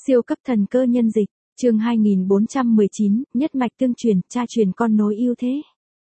Siêu cấp thần cơ nhân dịch, chương 2419, nhất mạch tương truyền, cha truyền con nối yêu thế.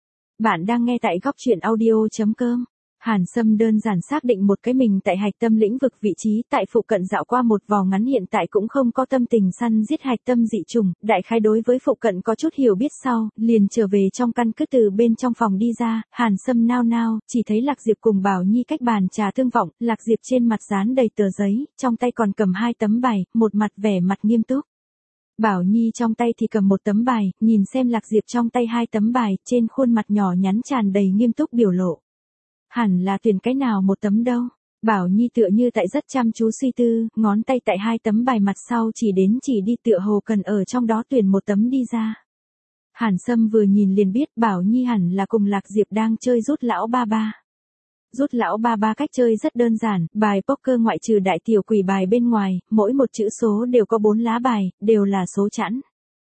Bạn đang nghe tại góc truyện audio.com. Hàn Sâm đơn giản xác định một cái mình tại hạch tâm lĩnh vực vị trí tại phụ cận dạo qua một vòng ngắn, hiện tại cũng không có tâm tình săn giết hạch tâm dị trùng, đại khái đối với phụ cận có chút hiểu biết sau, liền trở về trong căn cứ. Từ bên trong phòng đi ra, Hàn Sâm nao nao, chỉ thấy Lạc Diệp cùng Bảo Nhi cách bàn trà tương vọng, Lạc Diệp trên mặt dán đầy tờ giấy, trong tay còn cầm 2 tấm bài, một mặt vẻ mặt nghiêm túc. Bảo Nhi trong tay thì cầm 1 tấm bài, nhìn xem Lạc Diệp trong tay 2 tấm bài, trên khuôn mặt nhỏ nhắn tràn đầy nghiêm túc biểu lộ. Hẳn là tuyển cái nào một tấm đâu? Bảo Nhi tựa như tại rất chăm chú suy tư, ngón tay tại 2 tấm bài mặt sau chỉ đi, tựa hồ cần ở trong đó tuyển một tấm đi ra. Hàn Sâm vừa nhìn liền biết Bảo Nhi hẳn là cùng Lạc Diệp đang chơi rút lão ba ba. Rút lão ba ba cách chơi rất đơn giản, bài poker ngoại trừ đại tiểu quỷ bài bên ngoài, mỗi một chữ số đều có 4 lá bài, đều là số chẵn.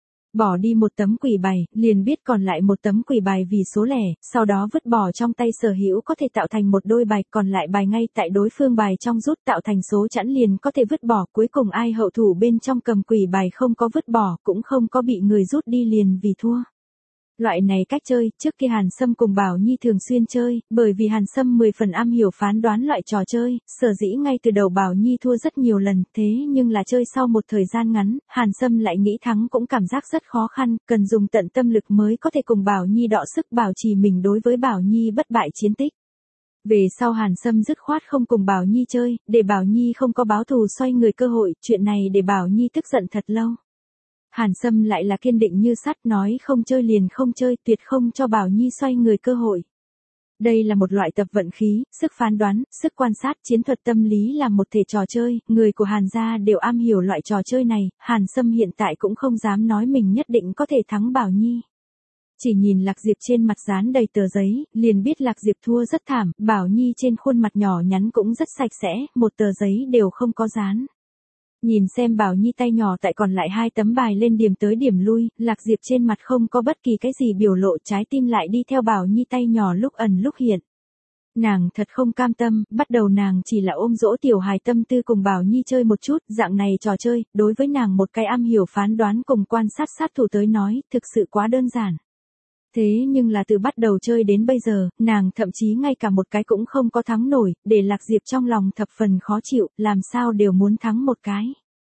Bỏ đi 1 tấm quỷ bài, liền biết còn lại 1 tấm quỷ bài vì số lẻ, sau đó vứt bỏ trong tay sở hữu có thể tạo thành một đôi bài, còn lại bài ngay tại đối phương bài trong rút tạo thành số chẵn liền có thể vứt bỏ, cuối cùng ai hậu thủ bên trong cầm quỷ bài không có vứt bỏ, cũng không có bị người rút đi liền vì thua. Loại này cách chơi, trước kia Hàn Sâm cùng Bảo Nhi thường xuyên chơi, bởi vì Hàn Sâm 10 phần am hiểu phán đoán loại trò chơi, sở dĩ ngay từ đầu Bảo Nhi thua rất nhiều lần, thế nhưng là chơi sau một thời gian ngắn, Hàn Sâm lại nghĩ thắng cũng cảm giác rất khó khăn, cần dùng tận tâm lực mới có thể cùng Bảo Nhi đọ sức bảo trì mình đối với Bảo Nhi bất bại chiến tích. Về sau Hàn Sâm dứt khoát không cùng Bảo Nhi chơi, để Bảo Nhi không có báo thù xoay người cơ hội, chuyện này để Bảo Nhi tức giận thật lâu. Hàn Sâm lại là kiên định như sắt, nói không chơi liền không chơi, tuyệt không cho Bảo Nhi xoay người cơ hội. Đây là một loại tập vận khí, sức phán đoán, sức quan sát, chiến thuật tâm lý là một thể trò chơi, người của Hàn gia đều am hiểu loại trò chơi này, Hàn Sâm hiện tại cũng không dám nói mình nhất định có thể thắng Bảo Nhi. Chỉ nhìn Lạc Diệp trên mặt dán đầy tờ giấy, liền biết Lạc Diệp thua rất thảm, Bảo Nhi trên khuôn mặt nhỏ nhắn cũng rất sạch sẽ, một tờ giấy đều không có dán. Nhìn xem Bảo Nhi tay nhỏ tại còn lại 2 tấm bài lên điểm tới điểm lui, Lạc Diệp trên mặt không có bất kỳ cái gì biểu lộ, trái tim lại đi theo Bảo Nhi tay nhỏ lúc ẩn lúc hiện. Nàng thật không cam tâm, bắt đầu nàng chỉ là ôm dỗ tiểu hài tâm tư cùng Bảo Nhi chơi một chút, dạng này trò chơi, đối với nàng một cái am hiểu phán đoán cùng quan sát sát thủ tới nói, thực sự quá đơn giản. Thế nhưng là từ bắt đầu chơi đến bây giờ, nàng thậm chí ngay cả một cái cũng không có thắng nổi, để Lạc Diệp trong lòng thập phần khó chịu, làm sao đều muốn thắng một cái.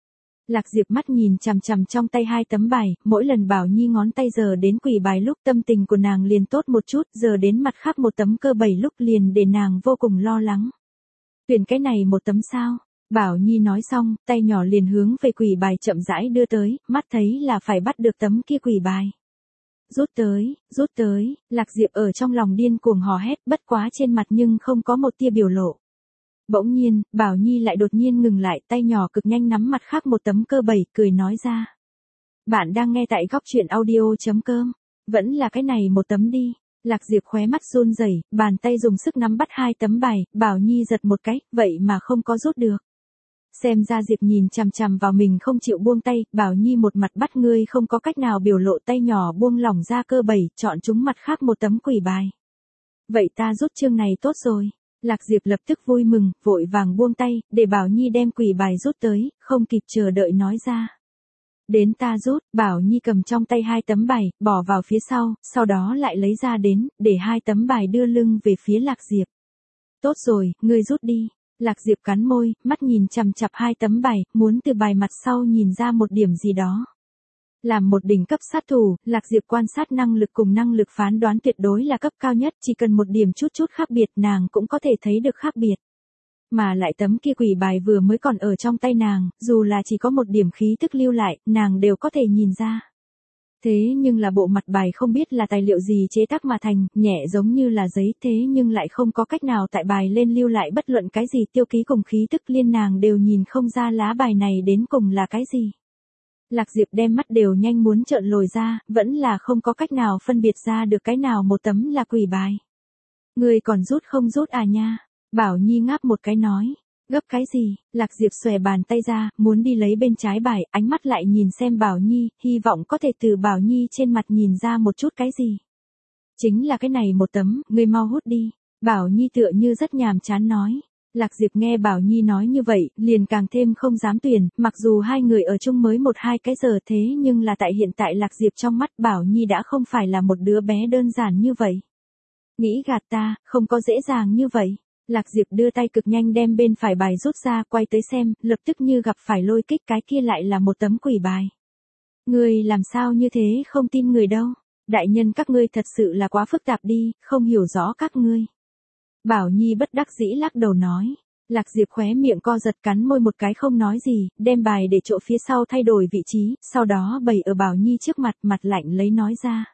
Lạc Diệp mắt nhìn chằm chằm trong tay 2 tấm bài, mỗi lần Bảo Nhi ngón tay giờ đến quỷ bài lúc tâm tình của nàng liền tốt một chút, giờ đến mặt khác một tấm cơ 7 lúc liền để nàng vô cùng lo lắng. Tuyển cái này một tấm sao? Bảo Nhi nói xong, tay nhỏ liền hướng về quỷ bài chậm rãi đưa tới, mắt thấy là phải bắt được tấm kia quỷ bài. Rút tới, Lạc Diệp ở trong lòng điên cuồng hò hét, bất quá trên mặt nhưng không có một tia biểu lộ. Bỗng nhiên, Bảo Nhi lại đột nhiên ngừng lại, tay nhỏ cực nhanh nắm mặt khác một tấm cơ 7, cười nói ra. Bạn đang nghe tại góc truyện audio.com, vẫn là cái này một tấm đi. Lạc Diệp khóe mắt run rẩy, bàn tay dùng sức nắm bắt 2 tấm bài, Bảo Nhi giật một cái, vậy mà không có rút được. Xem ra Diệp nhìn chằm chằm vào mình không chịu buông tay, Bảo Nhi một mặt bắt ngươi không có cách nào biểu lộ, tay nhỏ buông lỏng ra cơ 7, chọn chúng mặt khác một tấm quỷ bài. Vậy ta rút chương này tốt rồi. Lạc Diệp lập tức vui mừng, vội vàng buông tay, để Bảo Nhi đem quỷ bài rút tới, không kịp chờ đợi nói ra. Đến ta rút, Bảo Nhi cầm trong tay 2 tấm bài, bỏ vào phía sau đó lại lấy ra đến, để 2 tấm bài đưa lưng về phía Lạc Diệp. Tốt rồi, ngươi rút đi. Lạc Diệp cắn môi, mắt nhìn chằm chằm 2 tấm bài, muốn từ bài mặt sau nhìn ra một điểm gì đó. Làm một đỉnh cấp sát thủ, Lạc Diệp quan sát năng lực cùng năng lực phán đoán tuyệt đối là cấp cao nhất, chỉ cần một điểm chút khác biệt nàng cũng có thể thấy được khác biệt. Mà lại tấm kia quỷ bài vừa mới còn ở trong tay nàng, dù là chỉ có một điểm khí tức lưu lại, nàng đều có thể nhìn ra. Thế nhưng là bộ mặt bài không biết là tài liệu gì chế tác mà thành, nhẹ giống như là giấy, thế nhưng lại không có cách nào tại bài lên lưu lại bất luận cái gì tiêu ký cùng khí tức liên, nàng đều nhìn không ra lá bài này đến cùng là cái gì. Lạc Diệp đem mắt đều nhanh muốn trợn lồi ra, vẫn là không có cách nào phân biệt ra được cái nào một tấm là quỷ bài. Người còn rút không rút à nha? Bảo Nhi ngáp một cái nói. Gấp cái gì? Lạc Diệp xòe bàn tay ra, muốn đi lấy bên trái bài, ánh mắt lại nhìn xem Bảo Nhi, hy vọng có thể từ Bảo Nhi trên mặt nhìn ra một chút cái gì. Chính là cái này một tấm, ngươi mau hút đi. Bảo Nhi tựa như rất nhàm chán nói. Lạc Diệp nghe Bảo Nhi nói như vậy, liền càng thêm không dám tuyển, mặc dù hai người ở chung mới 1-2 cái giờ thế nhưng là tại hiện tại Lạc Diệp trong mắt Bảo Nhi đã không phải là một đứa bé đơn giản như vậy. Nghĩ gạt ta, không có dễ dàng như vậy. Lạc Diệp đưa tay cực nhanh đem bên phải bài rút ra, quay tới xem, lập tức như gặp phải lôi kích, cái kia lại là một tấm quỷ bài. Ngươi làm sao như thế, không tin người đâu. Đại nhân các ngươi thật sự là quá phức tạp đi, không hiểu rõ các ngươi. Bảo Nhi bất đắc dĩ lắc đầu nói. Lạc Diệp khóe miệng co giật, cắn môi một cái không nói gì, đem bài để chỗ phía sau thay đổi vị trí, sau đó bày ở Bảo Nhi trước mặt, mặt lạnh lấy nói ra.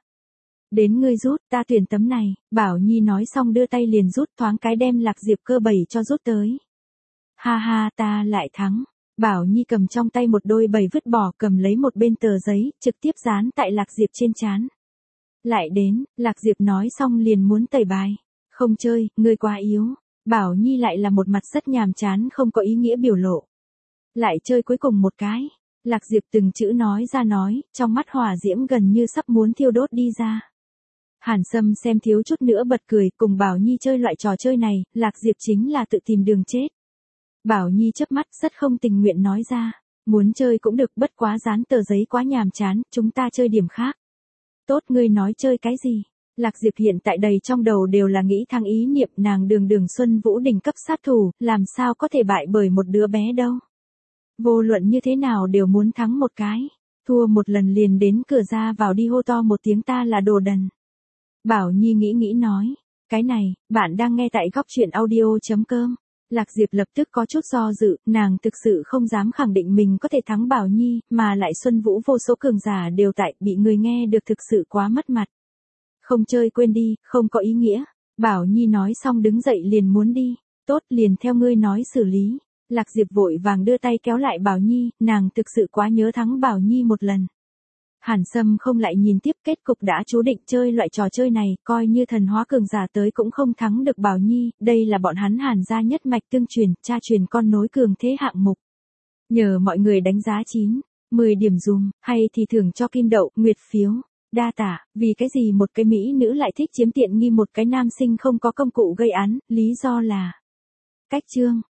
Đến ngươi rút, ta tuyển tấm này. Bảo Nhi nói xong đưa tay liền rút, thoáng cái đem Lạc Diệp cơ bẩy cho rút tới. Ha ha, ta lại thắng. Bảo Nhi cầm trong tay một đôi bẩy vứt bỏ, cầm lấy một bên tờ giấy, trực tiếp dán tại Lạc Diệp trên trán. Lại đến, Lạc Diệp nói xong liền muốn tẩy bài. Không chơi, ngươi quá yếu. Bảo Nhi lại là một mặt rất nhàm chán, không có ý nghĩa biểu lộ. Lại chơi cuối cùng một cái. Lạc Diệp từng chữ nói ra nói, trong mắt hỏa diễm gần như sắp muốn thiêu đốt đi ra. Hàn Sâm xem thiếu chút nữa bật cười, cùng Bảo Nhi chơi loại trò chơi này, Lạc Diệp chính là tự tìm đường chết. Bảo Nhi chớp mắt rất không tình nguyện nói ra, muốn chơi cũng được, bất quá dán tờ giấy quá nhàm chán, chúng ta chơi điểm khác. Tốt, ngươi nói chơi cái gì? Lạc Diệp hiện tại đầy trong đầu đều là nghĩ thăng ý niệm, nàng Đường Xuân Vũ đỉnh cấp sát thủ, làm sao có thể bại bởi một đứa bé đâu. Vô luận như thế nào đều muốn thắng một cái, thua một lần liền đến cửa ra vào đi hô to một tiếng ta là đồ đần. Bảo Nhi nghĩ nói, cái này, bạn đang nghe tại góc truyện audio.com. Lạc Diệp lập tức có chút do dự, nàng thực sự không dám khẳng định mình có thể thắng Bảo Nhi, mà lại Xuân Vũ vô số cường giả đều tại, bị người nghe được thực sự quá mất mặt. Không chơi quên đi, không có ý nghĩa. Bảo Nhi nói xong đứng dậy liền muốn đi. Tốt, liền theo ngươi nói xử lý. Lạc Diệp vội vàng đưa tay kéo lại Bảo Nhi, nàng thực sự quá nhớ thắng Bảo Nhi một lần. Hàn Sâm không lại nhìn tiếp, kết cục đã chú định, chơi loại trò chơi này, coi như thần hóa cường giả tới cũng không thắng được Bảo Nhi, đây là bọn hắn Hàn gia nhất mạch tương truyền, cha truyền con nối cường thế hạng mục. Nhờ mọi người đánh giá 9-10 điểm dùm, hay thì thưởng cho kim đậu, nguyệt phiếu. Đa tả, vì cái gì một cái mỹ nữ lại thích chiếm tiện nghi một cái nam sinh không có công cụ gây án, lý do là cách chương.